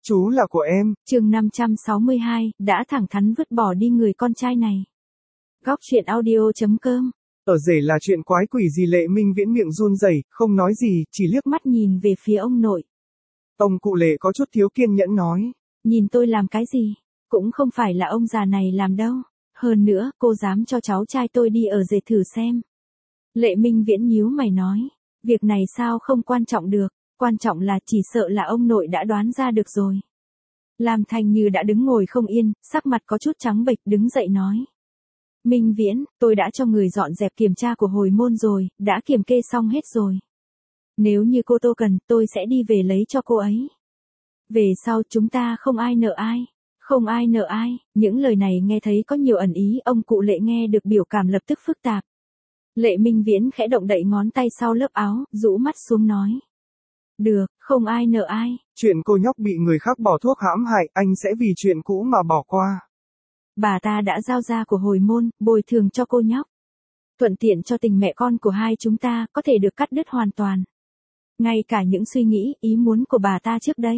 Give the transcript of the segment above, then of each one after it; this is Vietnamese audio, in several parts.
Chú là của em. Chương 562, đã thẳng thắn vứt bỏ đi người con trai này. Góc truyện audio.com. Ở rể là chuyện quái quỷ gì? Lệ Minh Viễn miệng run rẩy, không nói gì, chỉ liếc Mắt nhìn về phía ông nội. Ông cụ Lệ có chút thiếu kiên nhẫn nói. Nhìn tôi làm cái gì? Cũng không phải là ông già này làm đâu. Hơn nữa, cô dám cho cháu trai tôi đi ở rể thử xem. Lệ Minh Viễn nhíu mày nói. Việc này sao không quan trọng được, quan trọng là chỉ sợ là ông nội đã đoán ra được rồi. Lam Thanh Như đã đứng ngồi không yên, sắc mặt có chút trắng bệch đứng dậy nói. Minh Viễn, tôi đã cho người dọn dẹp kiểm tra của hồi môn rồi, đã kiểm kê xong hết rồi. Nếu như cô Tô cần, tôi sẽ đi về lấy cho cô ấy. Về sau chúng ta không ai nợ ai. Không ai nợ ai, những lời này nghe thấy có nhiều ẩn ý, ông cụ Lệ nghe được biểu cảm lập tức phức tạp. Lệ Minh Viễn khẽ động đậy ngón tay sau lớp áo, rũ mắt xuống nói. Được, không ai nợ ai. Chuyện cô nhóc bị người khác bỏ thuốc hãm hại, anh sẽ vì chuyện cũ mà bỏ qua. Bà ta đã giao ra của hồi môn, bồi thường cho cô nhóc. Thuận tiện cho tình mẹ con của hai chúng ta có thể được cắt đứt hoàn toàn. Ngay cả những suy nghĩ, ý muốn của bà ta trước đây.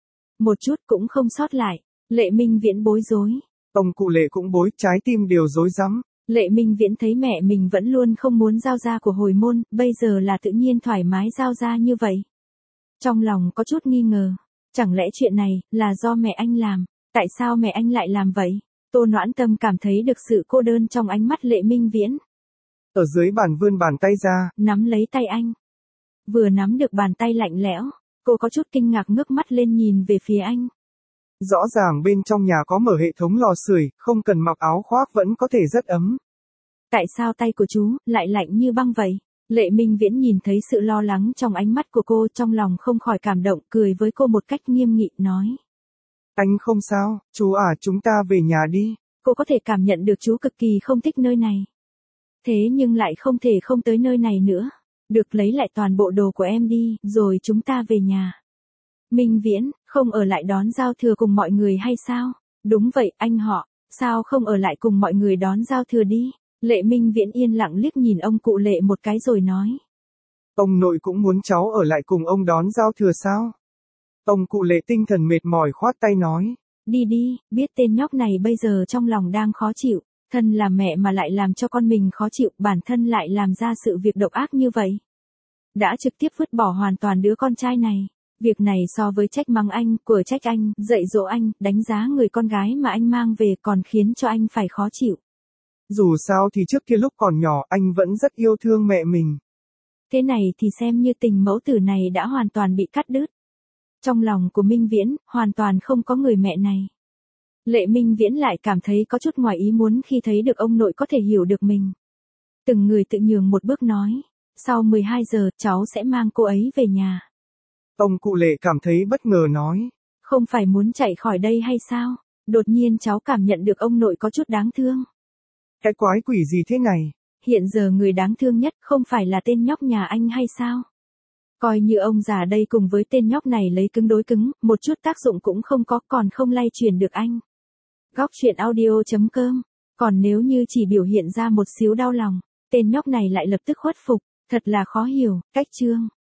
Một chút cũng không sót lại. Lệ Minh Viễn bối rối. Ông cụ Lệ cũng bối, trái tim đều rối rắm. Lệ Minh Viễn thấy mẹ mình vẫn luôn không muốn giao ra của hồi môn, bây giờ là tự nhiên thoải mái giao ra như vậy. Trong lòng có chút nghi ngờ. Chẳng lẽ chuyện này là do mẹ anh làm? Tại sao mẹ anh lại làm vậy? Tô Noãn Tâm cảm thấy được sự cô đơn trong ánh mắt Lệ Minh Viễn. Ở dưới bàn vươn bàn tay ra, nắm lấy tay anh. Vừa nắm được bàn tay lạnh lẽo, cô có chút kinh ngạc ngước mắt lên nhìn về phía anh. Rõ ràng bên trong nhà có mở hệ thống lò sưởi, không cần mặc áo khoác vẫn có thể rất ấm. Tại sao tay của chú lại lạnh như băng vậy? Lệ Minh Viễn nhìn thấy sự lo lắng trong ánh mắt của cô, trong lòng không khỏi cảm động, cười với cô một cách nghiêm nghị nói. Anh không sao, chú à, chúng ta về nhà đi. Cô có thể cảm nhận được chú cực kỳ không thích nơi này. Thế nhưng lại không thể không tới nơi này nữa. Được, lấy lại toàn bộ đồ của em đi, rồi chúng ta về nhà. Minh Viễn, không ở lại đón giao thừa cùng mọi người hay sao? Đúng vậy, anh họ, sao không ở lại cùng mọi người đón giao thừa đi? Lệ Minh Viễn yên lặng liếc nhìn ông cụ Lệ một cái rồi nói. Ông nội cũng muốn cháu ở lại cùng ông đón giao thừa sao? Ông cụ Lệ tinh thần mệt mỏi khoát tay nói. Đi đi, biết tên nhóc này bây giờ trong lòng đang khó chịu. Thân là mẹ mà lại làm cho con mình khó chịu, bản thân lại làm ra sự việc độc ác như vậy. Đã trực tiếp vứt bỏ hoàn toàn đứa con trai này. Việc này so với trách mắng anh, của trách anh, dạy dỗ anh, đánh giá người con gái mà anh mang về còn khiến cho anh phải khó chịu. Dù sao thì trước kia lúc còn nhỏ anh vẫn rất yêu thương mẹ mình. Thế này thì xem như tình mẫu tử này đã hoàn toàn bị cắt đứt. Trong lòng của Minh Viễn, hoàn toàn không có người mẹ này. Lệ Minh Viễn lại cảm thấy có chút ngoài ý muốn khi thấy được ông nội có thể hiểu được mình. Từng người tự nhường một bước nói. Sau 12 giờ, cháu sẽ mang cô ấy về nhà. Ông cụ Lệ cảm thấy bất ngờ nói. Không phải muốn chạy khỏi đây hay sao? Đột nhiên cháu cảm nhận được ông nội có chút đáng thương. Cái quái quỷ gì thế này? Hiện giờ người đáng thương nhất không phải là tên nhóc nhà anh hay sao? Coi như ông già đây cùng với tên nhóc này lấy cứng đối cứng, một chút tác dụng cũng không có, còn không lay chuyển được anh. Góc truyện audio.com. Còn nếu như chỉ biểu hiện ra một xíu đau lòng, tên nhóc này lại lập tức khuất phục, thật là khó hiểu. Cách chương